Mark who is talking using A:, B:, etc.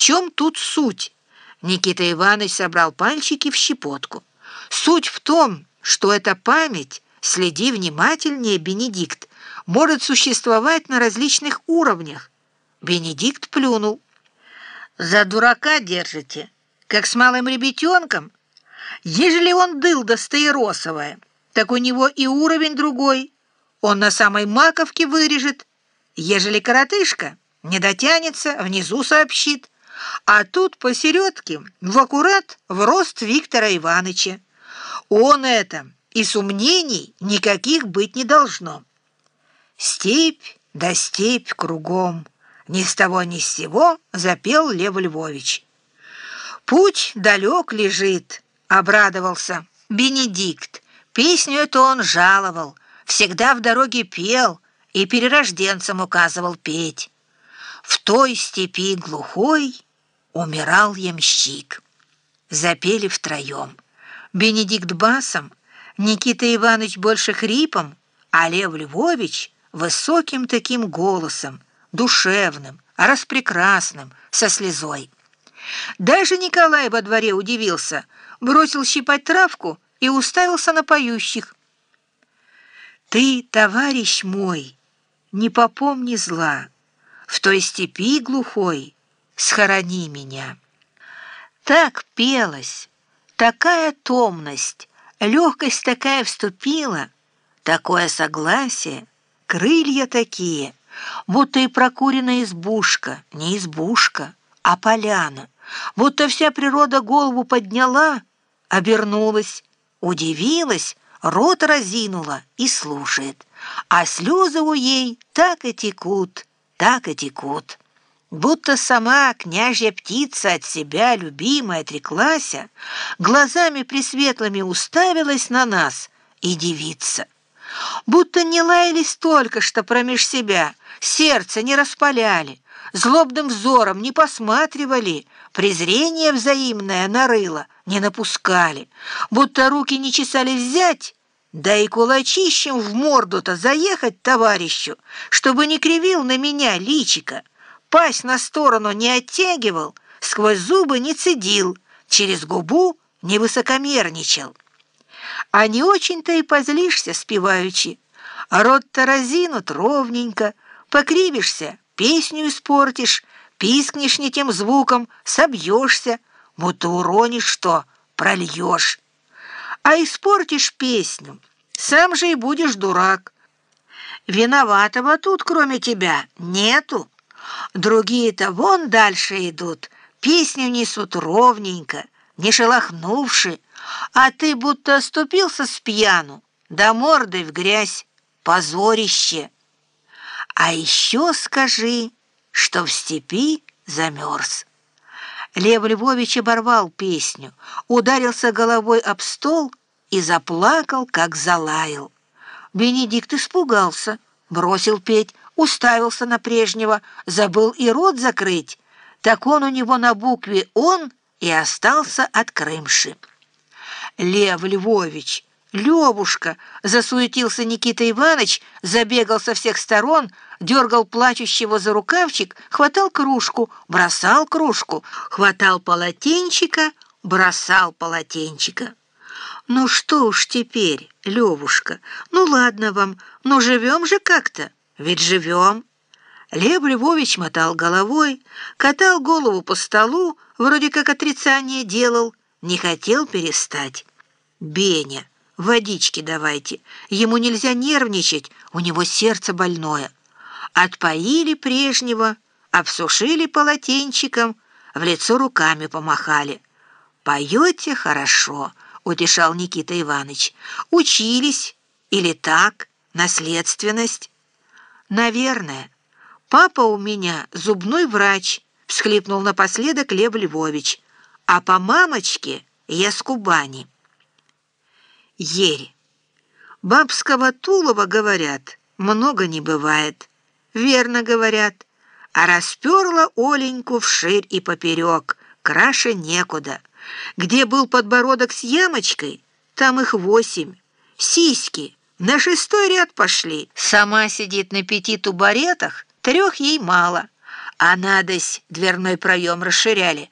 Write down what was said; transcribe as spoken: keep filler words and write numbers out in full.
A: чем тут суть?» Никита Иванович собрал пальчики в щепотку. «Суть в том, что эта память, следи внимательнее, Бенедикт, может существовать на различных уровнях». Бенедикт плюнул. «За дурака держите, как с малым ребятенком? Ежели он дылда стаиросовая, так у него и уровень другой. Он на самой маковке вырежет. Ежели коротышка, не дотянется, внизу сообщит. А тут посередке, в аккурат, в рост Виктора Ивановича. Он это, и сомнений никаких быть не должно. Степь да степь кругом». Ни с того ни с сего запел Лев Львович. «Путь далек лежит», — обрадовался Бенедикт. Песню эту он жаловал, всегда в дороге пел и перерожденцам указывал петь. «В той степи глухой умирал ямщик». Запели втроем. Бенедикт басом, Никита Иванович больше хрипом, а Лев Львович высоким таким голосом, душевным, распрекрасным, со слезой. Даже Николай во дворе удивился, бросил щипать травку и уставился на поющих. «Ты, товарищ мой, не попомни зла, в той степи глухой схорони меня». Так пелось, такая томность, легкость такая вступила, такое согласие, крылья такие, будто и прокуренная избушка, не избушка, а поляна, будто вся природа голову подняла, обернулась, удивилась, рот разинула и слушает, а слезы у ей так и текут, так и текут. Будто сама княжья птица от себя, любимая, отреклася, глазами пресветлыми уставилась на нас и дивится. Будто не лаялись только что промеж себя, сердце не распаляли, злобным взором не посматривали, презрение взаимное на рыло не напускали, будто руки не чесали взять, да и кулачищем в морду-то заехать товарищу, чтобы не кривил на меня личико, пасть на сторону не оттягивал, сквозь зубы не цедил, через губу не высокомерничал. А не очень-то и позлишься, спеваючи, а рот-то разинут ровненько, покривишься, песню испортишь, пискнешь не тем звуком, собьешься, будто уронишь что, прольешь. А испортишь песню, сам же и будешь дурак. Виноватого тут, кроме тебя, нету. Другие-то вон дальше идут, песню несут ровненько, не шелохнувши, а ты будто оступился с пьяну, да мордой в грязь, позорище. А еще скажи, что в степи замерз». Лев Львович оборвал песню, ударился головой об стол и заплакал, как залаял. Бенедикт испугался, бросил петь, уставился на прежнего, забыл и рот закрыть. Так он у него на букве «он» и остался открымши. «Лев Львович! Левушка!» — засуетился Никита Иванович, забегал со всех сторон, дергал плачущего за рукавчик, хватал кружку, бросал кружку, хватал полотенчика, бросал полотенчика. «Ну что уж теперь, Левушка, ну ладно вам, ну живем же как-то, ведь живем». Лев Львович мотал головой, катал голову по столу, вроде как отрицание делал, не хотел перестать. «Беня, водички давайте, ему нельзя нервничать, у него сердце больное». Отпоили прежнего, обсушили полотенчиком, в лицо руками помахали. «Поете хорошо», — утешал Никита Иванович. «Учились или так, наследственность?» «Наверное. Папа у меня зубной врач», — всхлипнул напоследок Лев Львович. «А по мамочке я с Кубани». Ерь. Бабского тулова, говорят, много не бывает. Верно говорят. А расперла Оленьку вширь и поперек, краше некуда. Где был подбородок с ямочкой, там их восемь. Сиськи на шестой ряд пошли. Сама сидит на пяти тубаретах, трех ей мало. а надось дверной проем расширяли.